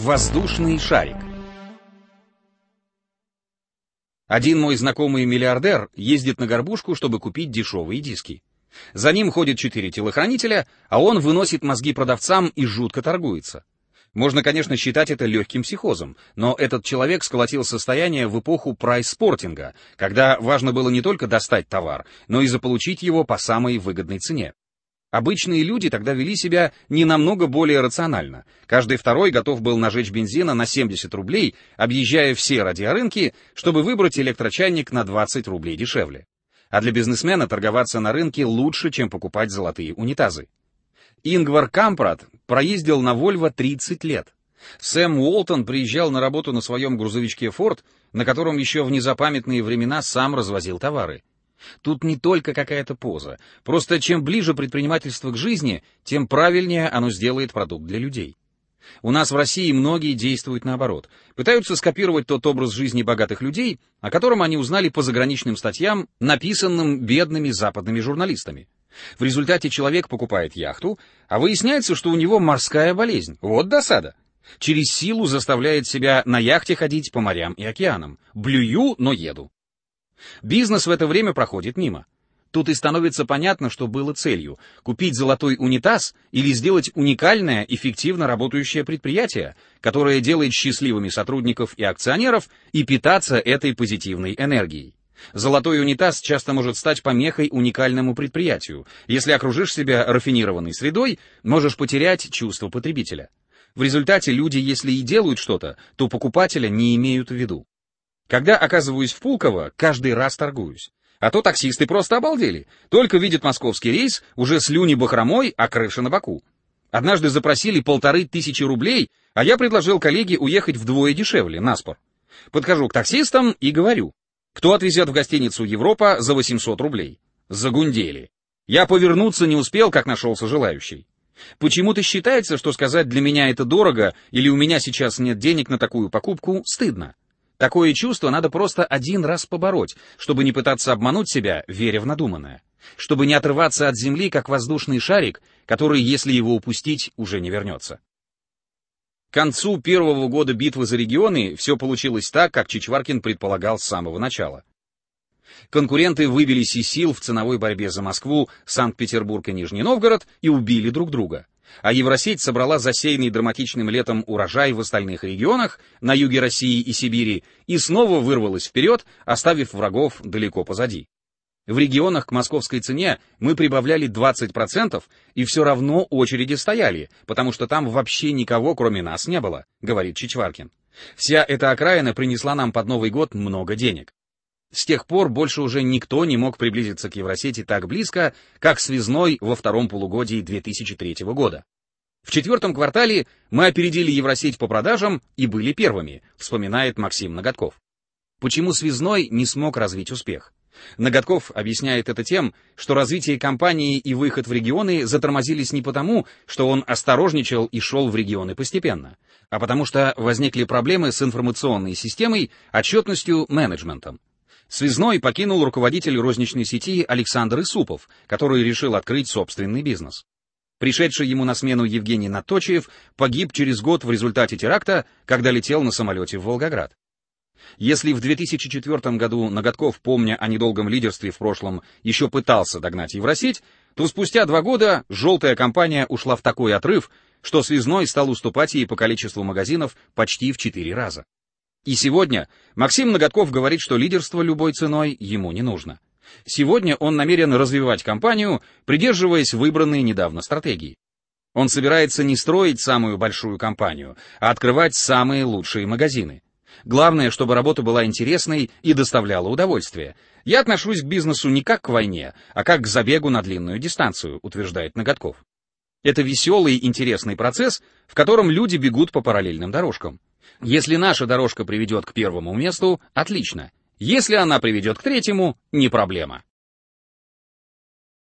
Воздушный шарик. Один мой знакомый миллиардер ездит на горбушку, чтобы купить дешевые диски. За ним ходят 4 телохранителя, а он выносит мозги продавцам и жутко торгуется. Можно, конечно, считать это легким психозом, но этот человек сколотил состояние в эпоху прайс-спортинга, когда важно было не только достать товар, но и заполучить его по самой выгодной цене. Обычные люди тогда вели себя не намного более рационально. Каждый второй готов был нажечь бензина на 70 рублей, объезжая все радиорынки, чтобы выбрать электрочайник на 20 рублей дешевле. А для бизнесмена торговаться на рынке лучше, чем покупать золотые унитазы. Ингвар Кампрад проездил на Volvo 30 лет. Сэм Уолтон приезжал на работу на своем грузовичке Ford, на котором еще в незапамятные времена сам развозил товары. Тут не только какая-то поза. Просто чем ближе предпринимательство к жизни, тем правильнее оно сделает продукт для людей. У нас в России многие действуют наоборот. Пытаются скопировать тот образ жизни богатых людей, о котором они узнали по заграничным статьям, написанным бедными западными журналистами. В результате человек покупает яхту, а выясняется, что у него морская болезнь. Вот досада. Через силу заставляет себя на яхте ходить по морям и океанам. Блюю, но еду. Бизнес в это время проходит мимо. Тут и становится понятно, что было целью — купить золотой унитаз или сделать уникальное, эффективно работающее предприятие, которое делает счастливыми сотрудников и акционеров, и питаться этой позитивной энергией. Золотой унитаз часто может стать помехой уникальному предприятию. Если окружишь себя рафинированной средой, можешь потерять чувство потребителя. В результате люди, если и делают что-то, то покупателя не имеют в виду. Когда оказываюсь в Пулково, каждый раз торгуюсь. А то таксисты просто обалдели. Только видят московский рейс, уже слюни бахромой, а крыша на боку. Однажды запросили 1500 рублей, а я предложил коллеге уехать вдвое дешевле, наспор. Подхожу к таксистам и говорю: кто отвезет в гостиницу «Европа» за 800 рублей? Загундели. Я повернуться не успел, как нашелся желающий. Почему-то считается, что сказать «для меня это дорого» или «у меня сейчас нет денег на такую покупку» стыдно. Такое чувство надо просто один раз побороть, чтобы не пытаться обмануть себя, веря в надуманное. Чтобы не отрываться от земли, как воздушный шарик, который, если его упустить, уже не вернется. К концу первого года битвы за регионы все получилось так, как Чичваркин предполагал с самого начала. Конкуренты выбились из сил в ценовой борьбе за Москву, Санкт-Петербург и Нижний Новгород и убили друг друга. А Евросеть собрала засеянный драматичным летом урожай в остальных регионах, на юге России и Сибири, и снова вырвалась вперед, оставив врагов далеко позади. В регионах к московской цене мы прибавляли 20%, и все равно очереди стояли, потому что там вообще никого, кроме нас, не было, говорит Чичваркин. Вся эта окраина принесла нам под Новый год много денег. С тех пор больше уже никто не мог приблизиться к Евросети так близко, как связной во втором полугодии 2003 года. В четвертом квартале мы опередили Евросеть по продажам и были первыми, вспоминает Максим Ноготков. Почему связной не смог развить успех? Ноготков объясняет это тем, что развитие компании и выход в регионы затормозились не потому, что он осторожничал и шел в регионы постепенно, а потому что возникли проблемы с информационной системой, отчетностью, менеджментом. Связной покинул руководитель розничной сети Александр Исупов, который решил открыть собственный бизнес. Пришедший ему на смену Евгений Наточиев погиб через год в результате теракта, когда летел на самолете в Волгоград. Если в 2004 году Ноготков, помня о недолгом лидерстве в прошлом, еще пытался догнать Евросеть, то спустя 2 года желтая компания ушла в такой отрыв, что связной стал уступать ей по количеству магазинов почти в 4 раза. И сегодня Максим Ноготков говорит, что лидерство любой ценой ему не нужно. Сегодня он намерен развивать компанию, придерживаясь выбранной недавно стратегии. Он собирается не строить самую большую компанию, а открывать самые лучшие магазины. Главное, чтобы работа была интересной и доставляла удовольствие. Я отношусь к бизнесу не как к войне, а как к забегу на длинную дистанцию, утверждает Ноготков. Это веселый, интересный процесс, в котором люди бегут по параллельным дорожкам. Если наша дорожка приведет к первому месту, отлично. Если она приведет к третьему, не проблема.